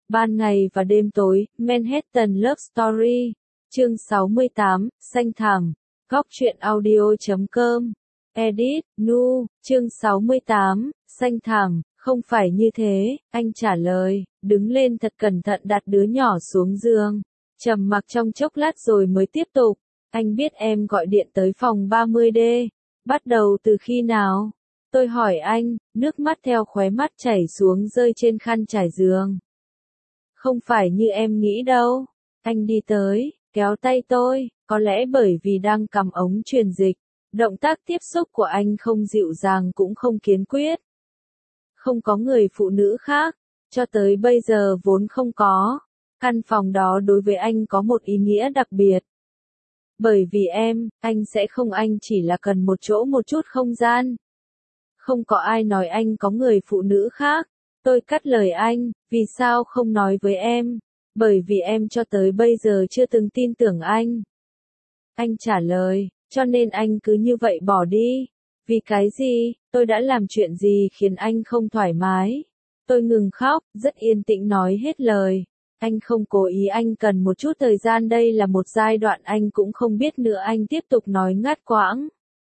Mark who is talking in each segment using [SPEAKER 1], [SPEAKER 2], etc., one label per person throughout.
[SPEAKER 1] Ban ngày và đêm tối, Manhattan Love Story. Chương 68, xanh thẳm. Góc truyện audio.com. Edit, Nu. Chương 68, xanh thẳm. Không phải như thế, anh trả lời, đứng lên thật cẩn thận đặt đứa nhỏ xuống giường. Trầm mặc trong chốc lát rồi mới tiếp tục. Anh biết em gọi điện tới phòng 30D. Bắt đầu từ khi nào? Tôi hỏi anh, nước mắt theo khóe mắt chảy xuống rơi trên khăn trải giường. Không phải như em nghĩ đâu. Anh đi tới, kéo tay tôi, có lẽ bởi vì đang cầm ống truyền dịch. Động tác tiếp xúc của anh không dịu dàng cũng không kiên quyết. Không có người phụ nữ khác, cho tới bây giờ vốn không có. Căn phòng đó đối với anh có một ý nghĩa đặc biệt. Bởi vì em, anh sẽ không, anh chỉ là cần một chỗ một chút không gian. Không có ai nói anh có người phụ nữ khác. Tôi cắt lời anh, vì sao không nói với em? Bởi vì em cho tới bây giờ chưa từng tin tưởng anh. Anh trả lời, cho nên anh cứ như vậy bỏ đi. Vì cái gì? Tôi đã làm chuyện gì khiến anh không thoải mái? Tôi ngừng khóc, rất yên tĩnh nói hết lời. Anh không cố ý, anh cần một chút thời gian, đây là một giai đoạn anh cũng không biết nữa, anh tiếp tục nói ngắt quãng.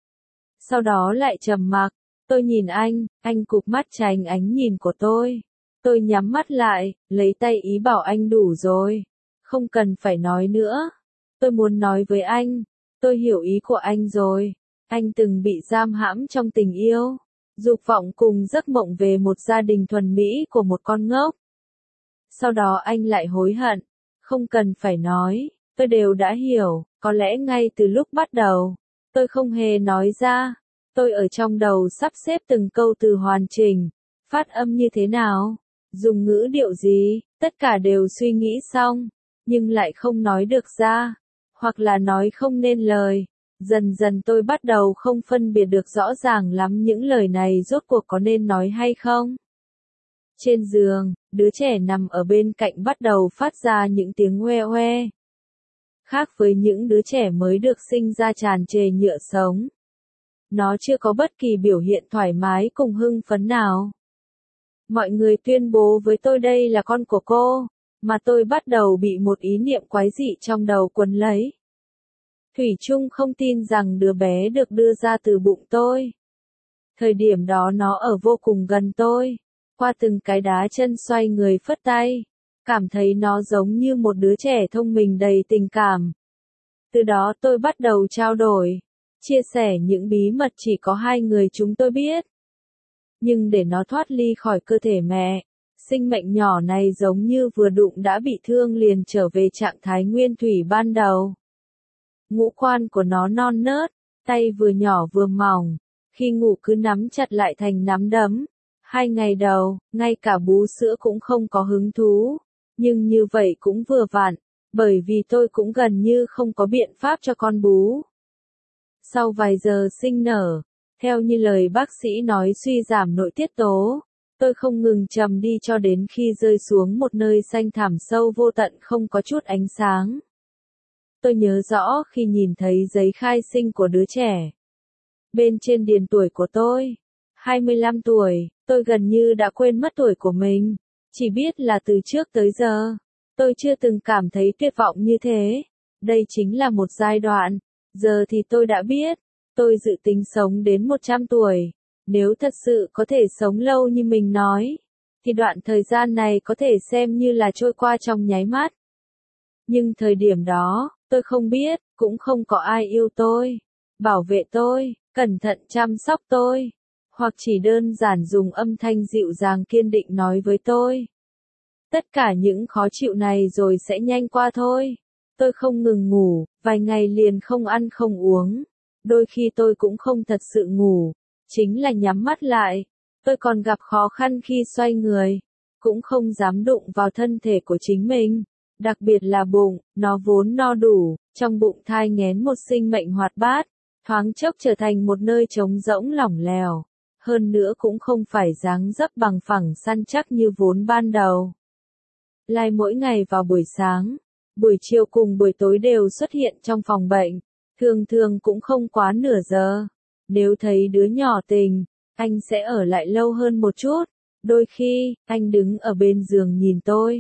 [SPEAKER 1] Sau đó lại trầm mặc. Tôi nhìn anh cụp mắt tránh ánh nhìn của tôi. Tôi nhắm mắt lại, lấy tay ý bảo anh đủ rồi. Không cần phải nói nữa. Tôi muốn nói với anh. Tôi hiểu ý của anh rồi. Anh từng bị giam hãm trong tình yêu. Dục vọng cùng giấc mộng về một gia đình thuần mỹ của một con ngốc. Sau đó anh lại hối hận. Không cần phải nói, tôi đều đã hiểu. Có lẽ ngay từ lúc bắt đầu, tôi không hề nói ra. Tôi ở trong đầu sắp xếp từng câu từ hoàn chỉnh, phát âm như thế nào, dùng ngữ điệu gì, tất cả đều suy nghĩ xong, nhưng lại không nói được ra, hoặc là nói không nên lời. Dần dần tôi bắt đầu không phân biệt được rõ ràng lắm những lời này rốt cuộc có nên nói hay không. Trên giường, đứa trẻ nằm ở bên cạnh bắt đầu phát ra những tiếng hoe hoe. Khác với những đứa trẻ mới được sinh ra tràn trề nhựa sống. Nó chưa có bất kỳ biểu hiện thoải mái cùng hưng phấn nào. Mọi người tuyên bố với tôi đây là con của cô, mà tôi bắt đầu bị một ý niệm quái dị trong đầu quấn lấy. Thủy chung không tin rằng đứa bé được đưa ra từ bụng tôi. Thời điểm đó nó ở vô cùng gần tôi, qua từng cái đá chân xoay người phất tay, cảm thấy nó giống như một đứa trẻ thông minh đầy tình cảm. Từ đó tôi bắt đầu trao đổi, chia sẻ những bí mật chỉ có hai người chúng tôi biết. Nhưng để nó thoát ly khỏi cơ thể mẹ, sinh mệnh nhỏ này giống như vừa đụng đã bị thương liền trở về trạng thái nguyên thủy ban đầu. Ngũ quan của nó non nớt, tay vừa nhỏ vừa mỏng, khi ngủ cứ nắm chặt lại thành nắm đấm. 2 ngày đầu, ngay cả bú sữa cũng không có hứng thú, nhưng như vậy cũng vừa vặn, bởi vì tôi cũng gần như không có biện pháp cho con bú. Sau vài giờ sinh nở, theo như lời bác sĩ nói suy giảm nội tiết tố, tôi không ngừng trầm đi cho đến khi rơi xuống một nơi xanh thẳm sâu vô tận không có chút ánh sáng. Tôi nhớ rõ khi nhìn thấy giấy khai sinh của đứa trẻ. Bên trên điền tuổi của tôi, 25 tuổi, tôi gần như đã quên mất tuổi của mình. Chỉ biết là từ trước tới giờ, tôi chưa từng cảm thấy tuyệt vọng như thế. Đây chính là một giai đoạn. Giờ thì tôi đã biết, tôi dự tính sống đến 100 tuổi. Nếu thật sự có thể sống lâu như mình nói, thì đoạn thời gian này có thể xem như là trôi qua trong nháy mắt. Nhưng thời điểm đó, tôi không biết, cũng không có ai yêu tôi, bảo vệ tôi, cẩn thận chăm sóc tôi, hoặc chỉ đơn giản dùng âm thanh dịu dàng kiên định nói với tôi. Tất cả những khó chịu này rồi sẽ nhanh qua thôi. Tôi không ngừng ngủ, vài ngày liền không ăn không uống. Đôi khi tôi cũng không thật sự ngủ, chính là nhắm mắt lại. Tôi còn gặp khó khăn khi xoay người, cũng không dám đụng vào thân thể của chính mình. Đặc biệt là bụng, nó vốn no đủ, trong bụng thai nghén một sinh mệnh hoạt bát, thoáng chốc trở thành một nơi trống rỗng lỏng lẻo. Hơn nữa cũng không phải dáng dấp bằng phẳng săn chắc như vốn ban đầu. Lai mỗi ngày vào buổi sáng, buổi chiều cùng buổi tối đều xuất hiện trong phòng bệnh, thường thường cũng không quá nửa giờ. Nếu thấy đứa nhỏ tỉnh, anh sẽ ở lại lâu hơn một chút. Đôi khi, anh đứng ở bên giường nhìn tôi.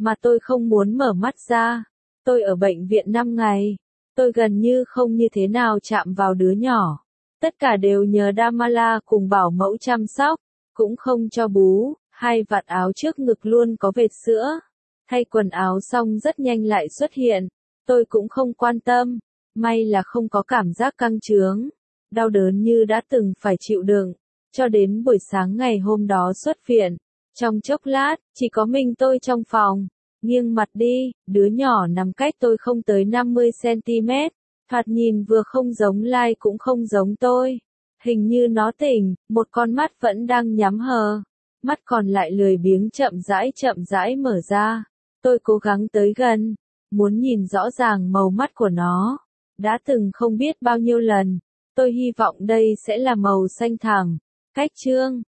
[SPEAKER 1] mà tôi không muốn mở mắt ra. Tôi ở bệnh viện 5 ngày. Tôi gần như không như thế nào chạm vào đứa nhỏ. Tất cả đều nhờ Damala cùng bảo mẫu chăm sóc, cũng không cho bú, hai vạt áo trước ngực luôn có vệt sữa. Thay quần áo xong rất nhanh lại xuất hiện. Tôi cũng không quan tâm, may là không có cảm giác căng trướng, đau đớn như đã từng phải chịu đựng. Cho đến buổi sáng ngày hôm đó xuất viện, trong chốc lát, chỉ có mình tôi trong phòng. Nghiêng mặt đi, đứa nhỏ nằm cách tôi không tới 50 cm, thoạt nhìn vừa không giống Lai cũng không giống tôi. Hình như nó tỉnh, một con mắt vẫn đang nhắm hờ, mắt còn lại lười biếng chậm rãi mở ra. Tôi cố gắng tới gần, muốn nhìn rõ ràng màu mắt của nó. Đã từng không biết bao nhiêu lần, tôi hy vọng đây sẽ là màu xanh thẳm. Cách chương